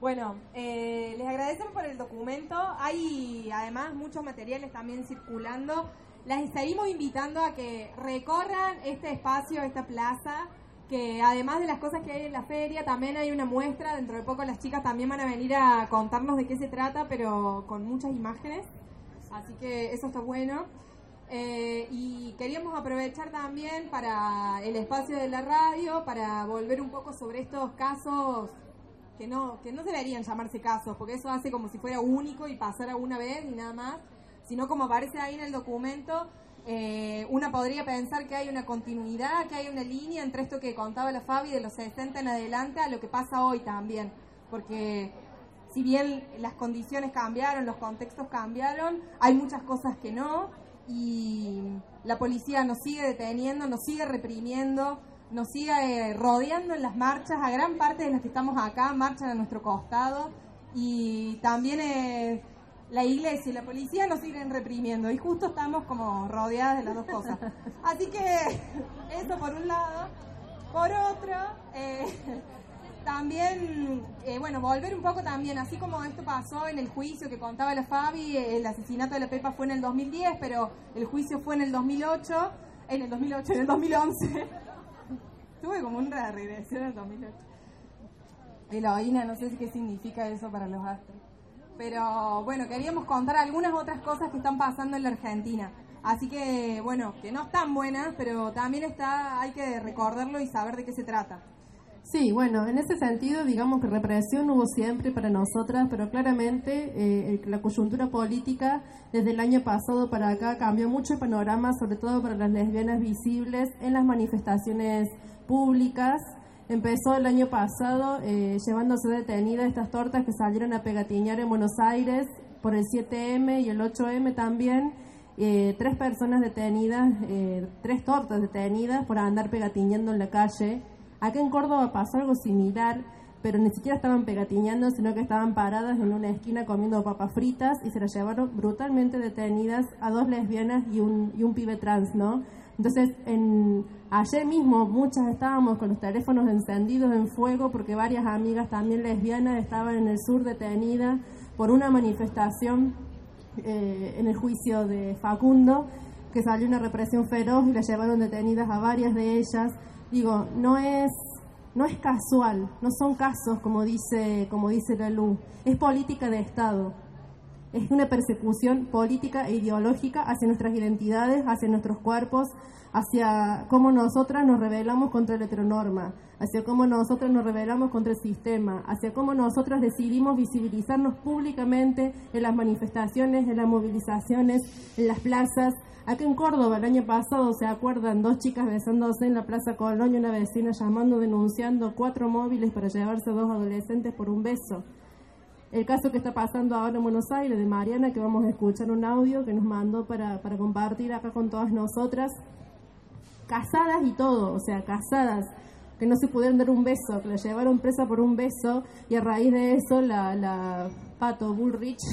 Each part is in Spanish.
Bueno, les agradecemos por el documento. Hay además muchos materiales también circulando. Las seguimos invitando a que recorran este espacio, esta plaza, que además de las cosas que hay en la feria, también hay una muestra. Dentro de poco las chicas también van a venir a contarnos de qué se trata, pero con muchas imágenes. Así que eso está bueno. Y queríamos aprovechar también para el espacio de la radio, para volver un poco sobre estos casos que no deberían llamarse casos, porque eso hace como si fuera único y pasara una vez y nada más, sino como aparece ahí en el documento, una podría pensar que hay una continuidad, que hay una línea entre esto que contaba la Fabi de los 60 en adelante a lo que pasa hoy también, porque si bien las condiciones cambiaron, los contextos cambiaron, hay muchas cosas que no, y la policía nos sigue deteniendo, nos sigue reprimiendo, nos sigue rodeando en las marchas. A gran parte de los que estamos acá marchan a nuestro costado, y también la iglesia y la policía nos siguen reprimiendo, y justo estamos como rodeadas de las dos cosas. Así que eso por un lado. Por otro, también, bueno, volver un poco también, así como esto pasó en el juicio que contaba la Fabi, el asesinato de la Pepa fue en el 2010, pero el juicio fue en el 2011. Tuve como una regresión en el 2008. Heroína, no sé qué significa eso para los astros. Pero bueno, queríamos contar algunas otras cosas que están pasando en la Argentina. Así que, bueno, que no están buenas, pero también hay que recordarlo y saber de qué se trata. Sí, bueno, en ese sentido, digamos que represión hubo siempre para nosotras, pero claramente la coyuntura política desde el año pasado para acá cambió mucho el panorama, sobre todo para las lesbianas visibles en las manifestaciones públicas. Empezó el año pasado llevándose detenidas estas tortas que salieron a pegatiñar en Buenos Aires por el 7M y el 8M también. 3 personas detenidas, 3 tortas detenidas por andar pegatiñando en la calle. Acá en Córdoba pasó algo similar, pero ni siquiera estaban pegatiñando, sino que estaban paradas en una esquina comiendo papas fritas y se las llevaron brutalmente detenidas a 2 lesbianas y un pibe trans, ¿no? Entonces, ayer mismo muchas estábamos con los teléfonos encendidos en fuego porque varias amigas también lesbianas estaban en el sur detenidas por una manifestación en el juicio de Facundo, que salió una represión feroz y las llevaron detenidas a varias de ellas. Digo, no es casual, no son casos como dice la LU, es política de Estado. Es una persecución política e ideológica hacia nuestras identidades, hacia nuestros cuerpos, hacia cómo nosotras nos rebelamos contra la heteronorma, hacia cómo nosotras nos rebelamos contra el sistema, hacia cómo nosotras decidimos visibilizarnos públicamente en las manifestaciones, en las movilizaciones, en las plazas. Acá en Córdoba el año pasado, ¿se acuerdan? 2 chicas besándose en la Plaza Colón y una vecina llamando, denunciando 4 móviles para llevarse a 2 adolescentes por un beso. El caso que está pasando ahora en Buenos Aires, de Mariana, que vamos a escuchar un audio que nos mandó para compartir acá con todas nosotras. Casadas y todo, o sea, casadas, que no se pudieron dar un beso, que la llevaron presa por un beso, y a raíz de eso la Pato Bullrich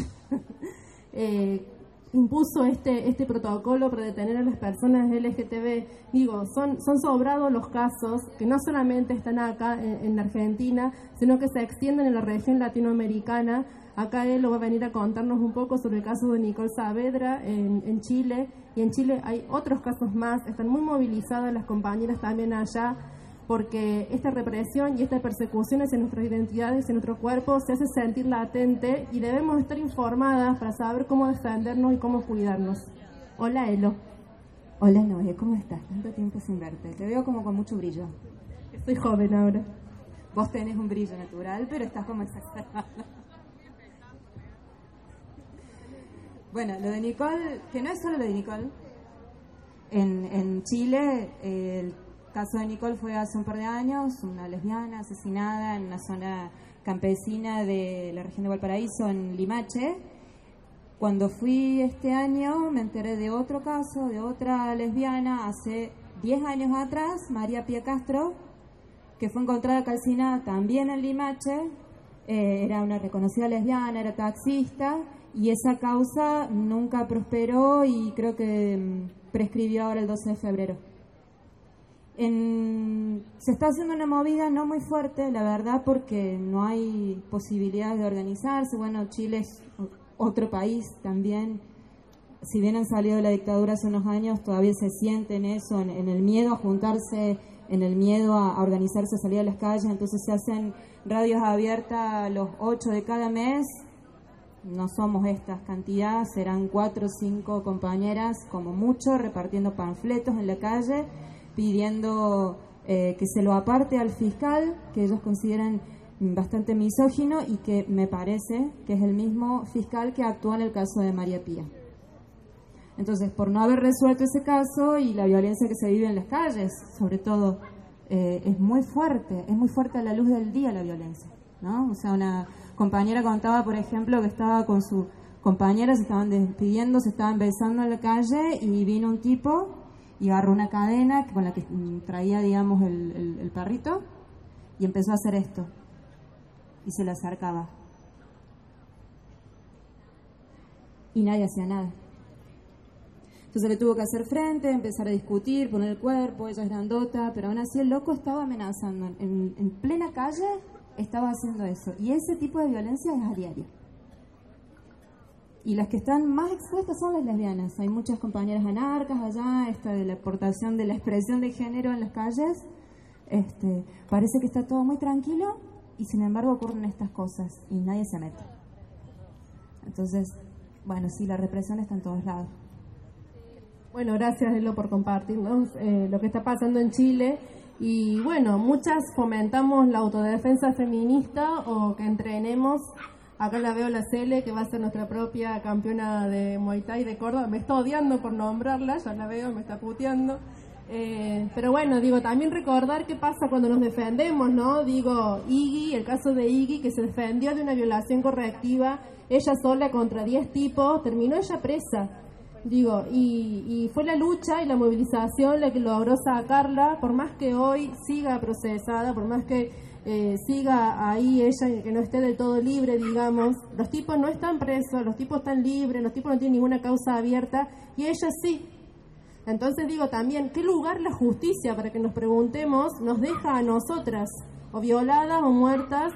impuso este protocolo para detener a las personas LGTB. Digo, son sobrados los casos que no solamente están acá en la Argentina, sino que se extienden en la región latinoamericana. Acá él lo va a venir a contarnos un poco sobre el caso de Nicole Saavedra en Chile, y en Chile hay otros casos más. Están muy movilizadas las compañeras también allá, porque esta represión y esta persecución hacia nuestras identidades, hacia nuestro cuerpo, se hace sentir latente, y debemos estar informadas para saber cómo defendernos y cómo cuidarnos. Hola, Elo. Hola, Noé, ¿cómo estás? Tanto tiempo sin verte. Te veo como con mucho brillo. Soy joven ahora. Vos tenés un brillo natural, pero estás como exagerada. Bueno, lo de Nicole, que no es solo lo de Nicole. En Chile, el caso de Nicole fue hace un par de años, una lesbiana asesinada en una zona campesina de la región de Valparaíso, en Limache. Cuando fui este año me enteré de otro caso, de otra lesbiana, hace 10 años atrás, María Pía Castro, que fue encontrada calcinada también en Limache. Era una reconocida lesbiana, era taxista, y esa causa nunca prosperó y creo que prescribió ahora el 12 de febrero. Se está haciendo una movida no muy fuerte, la verdad, porque no hay posibilidades de organizarse. Bueno, Chile es otro país también. Si bien han salido de la dictadura hace unos años, todavía se siente en eso, en el miedo a juntarse, en el miedo a organizarse, a salir a las calles. Entonces se hacen radios abiertas los 8 de cada mes. No somos estas cantidades, serán 4 o 5 compañeras, como mucho, repartiendo panfletos en la calle, pidiendo que se lo aparte al fiscal, que ellos consideran bastante misógino y que me parece que es el mismo fiscal que actuó en el caso de María Pía. Entonces, por no haber resuelto ese caso y la violencia que se vive en las calles, sobre todo, es muy fuerte a la luz del día la violencia, ¿no? O sea, una compañera contaba, por ejemplo, que estaba con su compañera, se estaban despidiendo, se estaban besando en la calle y vino un tipo y agarró una cadena con la que traía, digamos, el perrito y empezó a hacer esto y se le acercaba y nadie hacía nada. Entonces le tuvo que hacer frente, empezar a discutir, poner el cuerpo, ella es grandota, pero aún así el loco estaba amenazando. En plena calle estaba haciendo eso. Y ese tipo de violencia es a diario. Y las que están más expuestas son las lesbianas. Hay muchas compañeras anarcas allá, esta de la aportación de la expresión de género en las calles. Parece que está todo muy tranquilo y sin embargo ocurren estas cosas y nadie se mete. Entonces, bueno, sí, la represión está en todos lados. Bueno, gracias Elo por compartirnos lo que está pasando en Chile. Y bueno, muchas fomentamos la autodefensa feminista o que entrenemos. Acá la veo la Cele, que va a ser nuestra propia campeona de Muay Thai de Córdoba. Me está odiando por nombrarla, ya la veo, me está puteando. Pero bueno, digo, también recordar qué pasa cuando nos defendemos, ¿no? Digo, Iggy, el caso de Iggy, que se defendió de una violación correctiva, ella sola contra 10 tipos, terminó ella presa. Digo, y fue la lucha y la movilización la que logró sacarla, por más que hoy siga procesada, por más que siga ahí ella, que no esté del todo libre, digamos. Los tipos no están presos, los tipos están libres, los tipos no tienen ninguna causa abierta, y ella sí. Entonces digo también, ¿qué lugar la justicia, para que nos preguntemos, nos deja a nosotras, o violadas, o muertas,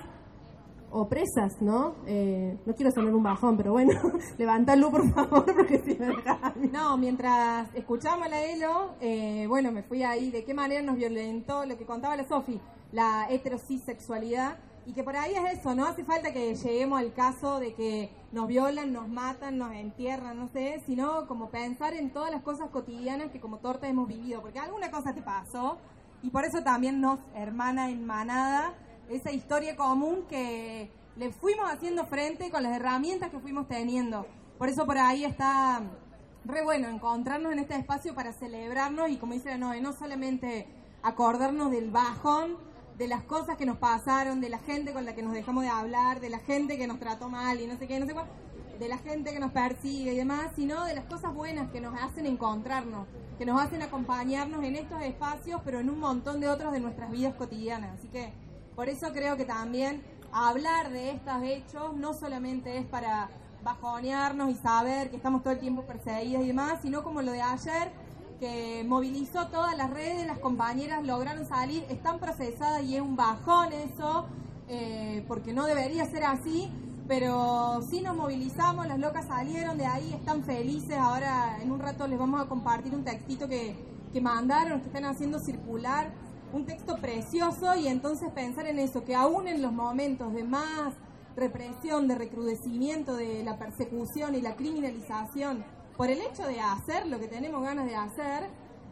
o presas, ¿no? No quiero sonar un bajón, pero bueno, levántalo por favor, porque si me deja... No, mientras escuchamos a la Elo, bueno, me fui ahí, de qué manera nos violentó lo que contaba la Sofi, la heterosexualidad, y que por ahí es eso, no hace falta que lleguemos al caso de que nos violan, nos matan, nos entierran, no sé, sino como pensar en todas las cosas cotidianas que como torta hemos vivido, porque alguna cosa te pasó, y por eso también nos hermana en manada, esa historia común que le fuimos haciendo frente con las herramientas que fuimos teniendo. Por eso por ahí está re bueno encontrarnos en este espacio para celebrarnos y, como dice la Noe, no solamente acordarnos del bajón, de las cosas que nos pasaron, de la gente con la que nos dejamos de hablar, de la gente que nos trató mal y no sé qué, no sé cuál, de la gente que nos persigue y demás, sino de las cosas buenas que nos hacen encontrarnos, que nos hacen acompañarnos en estos espacios, pero en un montón de otros de nuestras vidas cotidianas. Así que por eso creo que también hablar de estos hechos no solamente es para bajonearnos y saber que estamos todo el tiempo perseguidas y demás, sino como lo de ayer, que movilizó todas las redes, las compañeras lograron salir, están procesadas y es un bajón eso, porque no debería ser así, pero sí nos movilizamos, las locas salieron de ahí, están felices. Ahora en un rato les vamos a compartir un textito que mandaron, que están haciendo circular, un texto precioso, y entonces pensar en eso, que aún en los momentos de más represión, de recrudecimiento de la persecución y la criminalización por el hecho de hacer lo que tenemos ganas de hacer,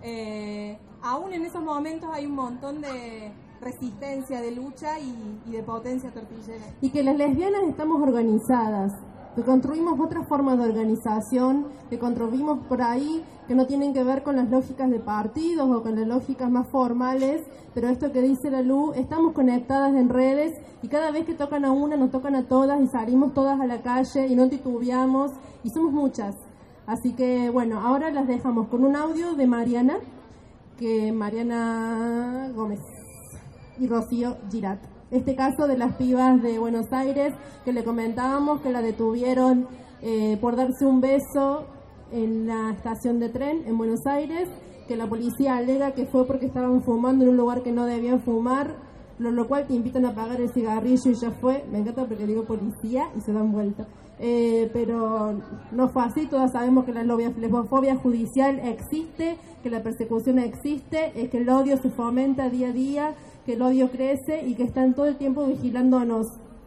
aún en esos momentos hay un montón de resistencia, de lucha y de potencia tortillera. Y que las lesbianas estamos organizadas, que construimos otras formas de organización, que construimos por ahí, que no tienen que ver con las lógicas de partidos o con las lógicas más formales, pero esto que dice la Lu, estamos conectadas en redes y cada vez que tocan a una, nos tocan a todas y salimos todas a la calle y no titubeamos y somos muchas. Así que bueno, ahora las dejamos con un audio de Mariana Gómez y Rocío Girat. Este caso de las pibas de Buenos Aires, que le comentábamos que la detuvieron por darse un beso en la estación de tren en Buenos Aires, que la policía alega que fue porque estaban fumando en un lugar que no debían fumar, lo cual te invitan a apagar el cigarrillo y ya fue. Me encanta porque digo policía y se dan vuelta. Pero no fue así. Todas sabemos que la lesbofobia judicial existe, que la persecución existe, que el odio se fomenta día a día, que el odio crece y que están todo el tiempo vigilándonos.